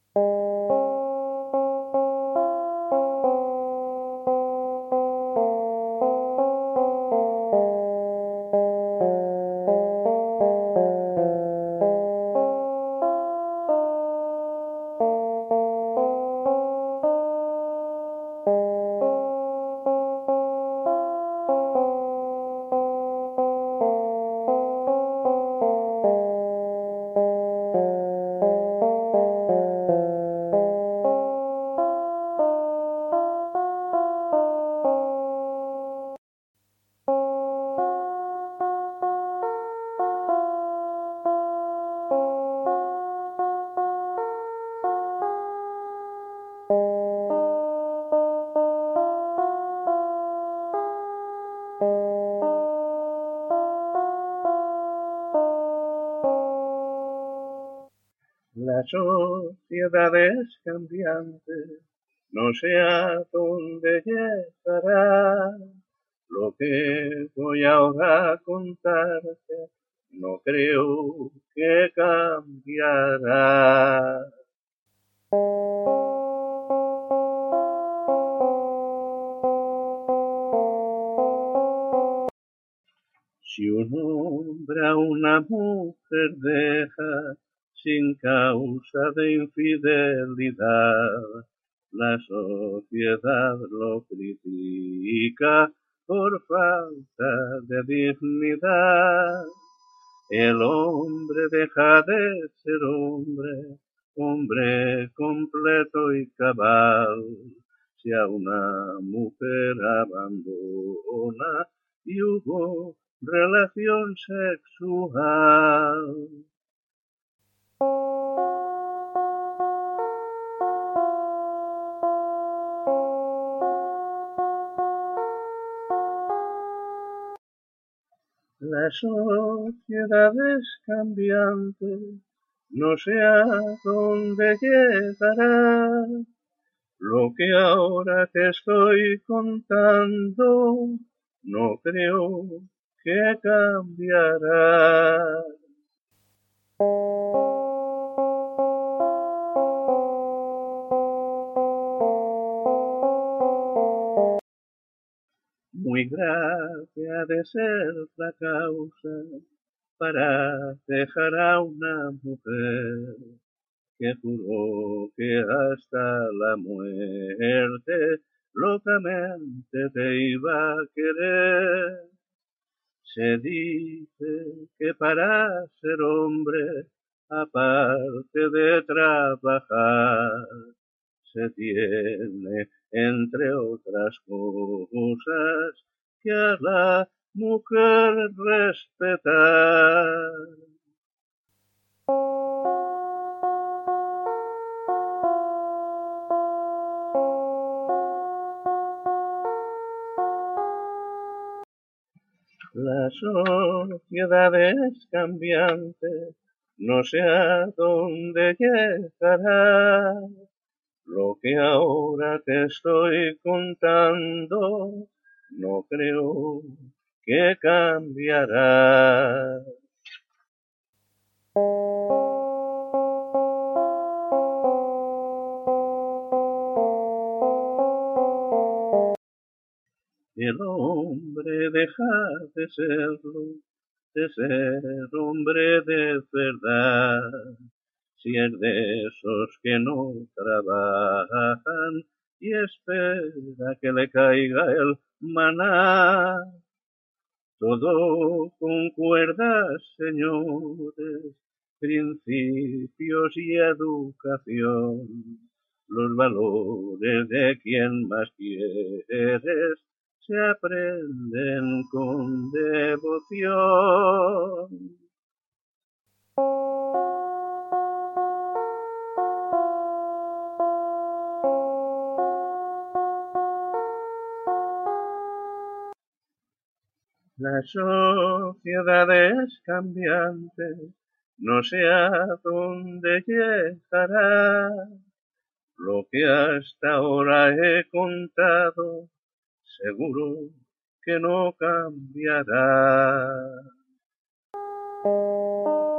La sociedad es cambiante, no sé a dónde llegará. Lo que voy ahora a contarte, no creo que cambiará. Si un hombre a una mujer deja sin causa de infidelidad, la sociedad lo critica por falta de dignidad. El hombre deja de ser hombre, hombre completo y cabal, si a una mujer abandona y hubo relación sexual. La sociedad es cambiante, no sé a dónde llegará. Lo que ahora te estoy contando, no creo que cambiará. Muy grave ha de ser la causa para dejar a una mujer que juró que hasta la muerte locamente te iba a querer. Se dice que para ser hombre, aparte de trabajar, se tiene, entre otras cosas, que a la mujer respetar. La sociedad es cambiante, no sé a dónde llegará. Lo que ahora te estoy contando, no creo que cambiará. El hombre deja de ser hombre de verdad. Si es de esos que no trabajan y espera que le caiga el maná. Todo concuerda, señores, principios y educación. Los valores de quien más quieres se aprenden con devoción. La sociedad es cambiante, no sé a dónde llegará. Lo que hasta ahora he contado, seguro que no cambiará.